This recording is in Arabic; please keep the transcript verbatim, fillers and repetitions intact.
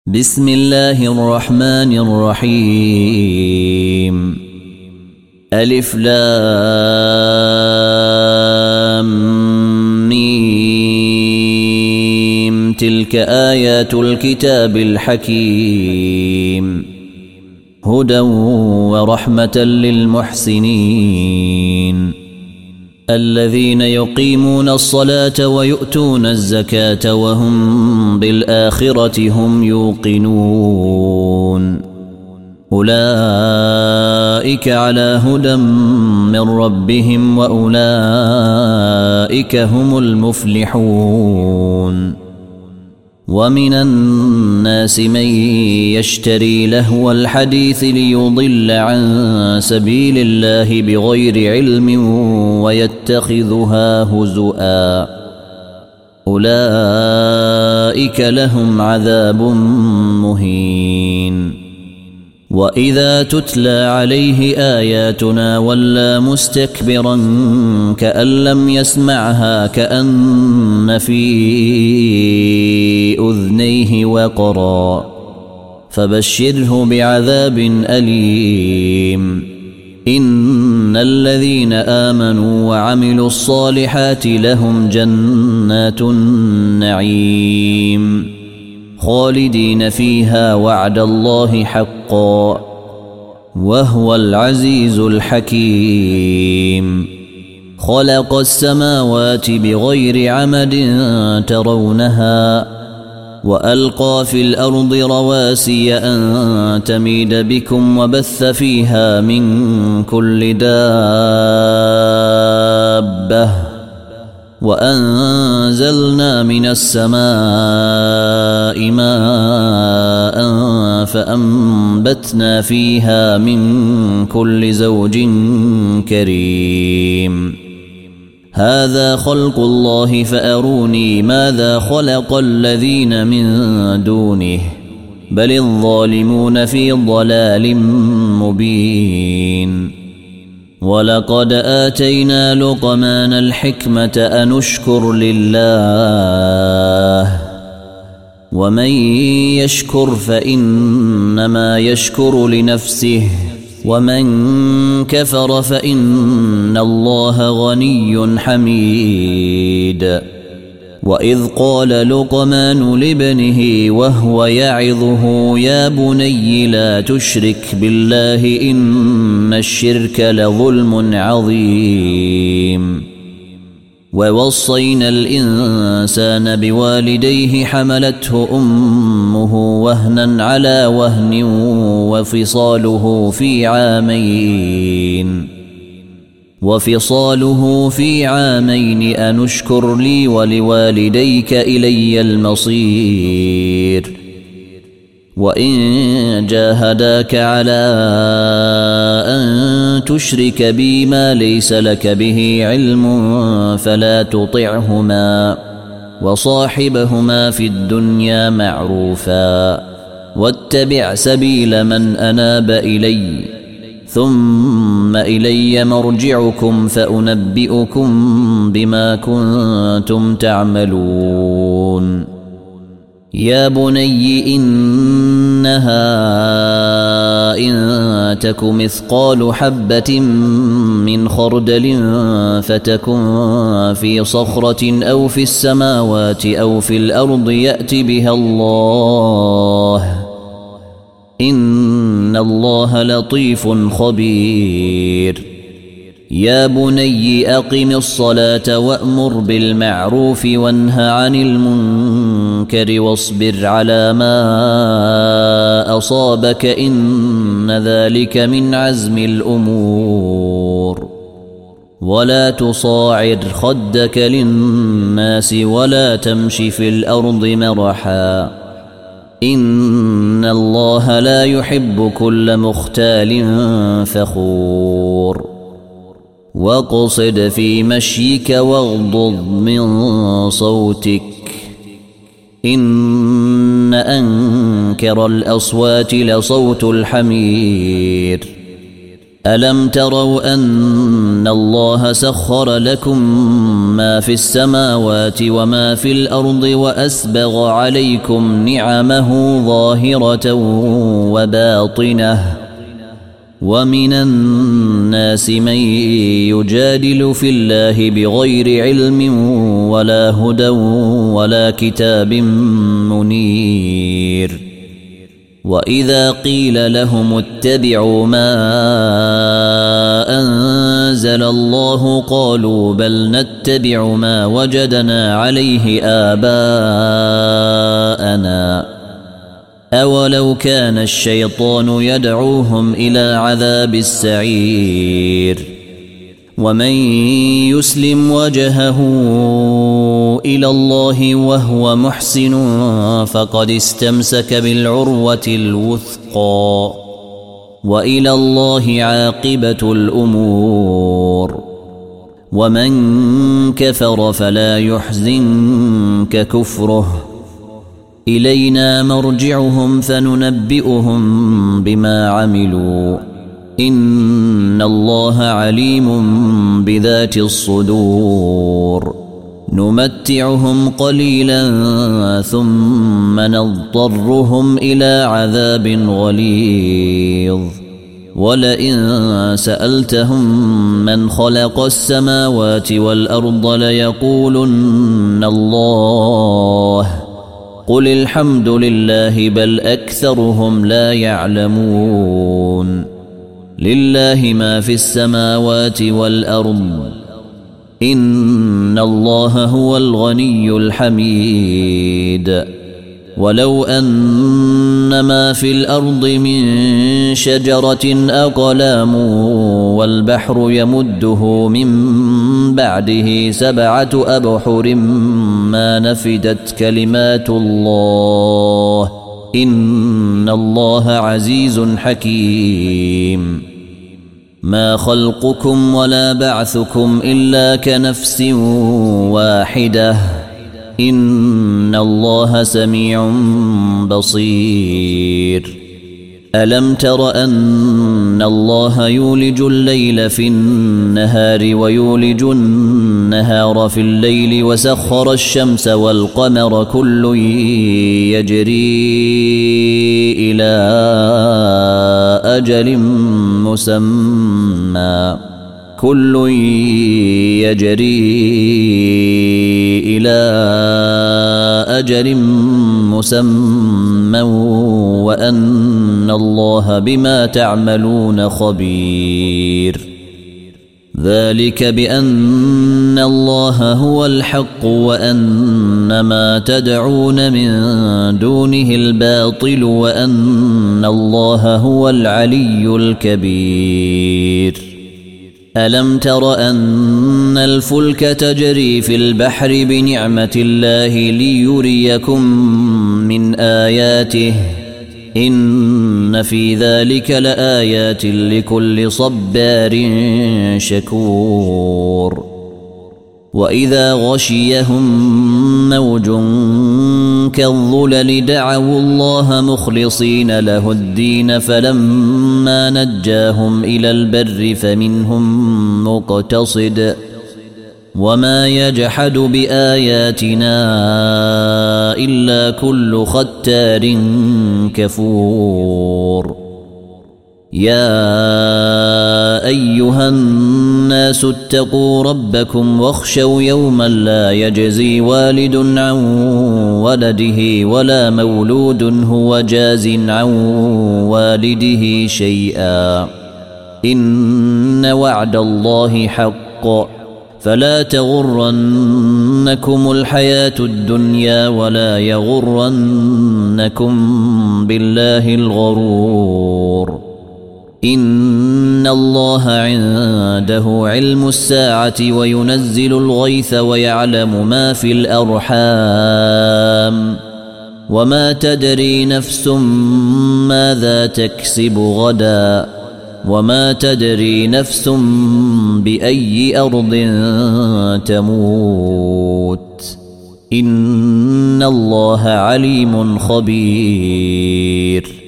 بسم الله الرحمن الرحيم. ألف لام ميم. تلك آيات الكتاب الحكيم، هدى ورحمة للمحسنين الذين يقيمون الصلاة ويؤتون الزكاة وهم بالآخرة هم يوقنون. أولئك على هدى من ربهم وأولئك هم المفلحون. ومن الناس من يشتري لهو الحديث ليضل عن سبيل الله بغير علم ويتخذها هزؤا، أولئك لهم عذاب مهين. وإذا تتلى عليه آياتنا ولى مستكبرا كأن لم يسمعها كأن في أذنيه وقرا، فبشره بعذاب أليم. إن الذين آمنوا وعملوا الصالحات لهم جنات النعيم خالدين فيها وعد الله حقا وهو العزيز الحكيم. خلق السماوات بغير عمد ترونها وألقى في الأرض رواسي أن تميد بكم وبث فيها من كل دابة وأنزلنا من السماء ماء فأنبتنا فيها من كل زوج كريم. هذا خلق الله فأروني ماذا خلق الذين من دونه بل الظالمون في ضلال مبين. ولقد آتينا لقمان الحكمة أن اشكر لله ومن يشكر فإنما يشكر لنفسه ومن كفر فإن الله غني حميد. وإذ قال لقمان لابنه وهو يعظه يا بني لا تشرك بالله إن الشرك لظلم عظيم. ووصينا الإنسان بوالديه حملته أمه وهنا على وهن وفصاله في عامين وفصاله في عامين أن اشكر لي ولوالديك إلي المصير. وإن جاهداك على أن تشرك بي ما ليس لك به علم فلا تطعهما وصاحبهما في الدنيا معروفا واتبع سبيل من أناب إلي ثم إلي مرجعكم فأنبئكم بما كنتم تعملون. يا بني إنها إن تك مثقال حبة من خردل فتكن في صخرة أو في السماوات أو في الأرض يأت بها الله إن الله لطيف خبير. يا بني أقم الصلاة وأمر بالمعروف وانه عن المنكر واصبر على ما أصابك إن ذلك من عزم الأمور. ولا تصاعد خدك للناس ولا تمش في الأرض مرحا إن الله لا يحب كل مختال فخور. واقصد في مشيك واغضض من صوتك إن أنكر الأصوات لصوت الحمير ألم تروا أن الله سخر لكم ما في السماوات وما في الأرض وأسبغ عليكم نعمه ظاهرة وباطنة ومن الناس من يجادل في الله بغير علم ولا هدى ولا كتاب منير وإذا قيل لهم اتبعوا ما أنزل الله قالوا بل نتبع ما وجدنا عليه آباءنا أولو كان الشيطان يدعوهم إلى عذاب السعير ومن يسلم وجهه إلى الله وهو محسن فقد استمسك بالعروة الوثقى وإلى الله عاقبة الأمور ومن كفر فلا يحزنك كفره إلينا مرجعهم فننبئهم بما عملوا إن الله عليم بذات الصدور نمتعهم قليلا ثم نضطرهم إلى عذاب غليظ ولئن سألتهم من خلق السماوات والأرض ليقولن الله قل الحمد لله بل أكثرهم لا يعلمون لله ما في السماوات والأرض إن الله هو الغني الحميد ولو أن ما في الأرض من شجرة أقلام والبحر يمده من بعده سبعة أبحر ما نفدت كلمات الله إن الله عزيز حكيم ما خلقكم ولا بعثكم إلا كنفس واحدة إن الله سميع بصير ألم تر أن الله يولج الليل في النهار ويولج النهار في الليل وسخر الشمس والقمر كل يجري إلى أجل مسمى كل يجري إلى أجل مسمى وأن الله بما تعملون خبير ذلك بأن الله هو الحق وأن ما تدعون من دونه الباطل وأن الله هو العلي الكبير ألم تر أن الفلك تجري في البحر بنعمة الله ليريكم من آياته إن في ذلك لآيات لكل صبار شكور وإذا غشيهم موج كالظلل دعوا الله مخلصين له الدين فلما نجاهم إلى البر فمنهم مقتصد وما يجحد بآياتنا إلا كل ختار كفور يا أيها الناس اتقوا ربكم واخشوا يوما لا يجزي والد عن ولده ولا مولود هو جاز عن والده شيئا إن وعد الله حق فلا تغرنكم الحياة الدنيا ولا يغرنكم بالله الغرور إن الله عنده علم الساعة وينزل الغيث ويعلم ما في الأرحام وما تدري نفس ماذا تكسب غدا وما تدري نفس بأي أرض تموت إن الله عليم خبير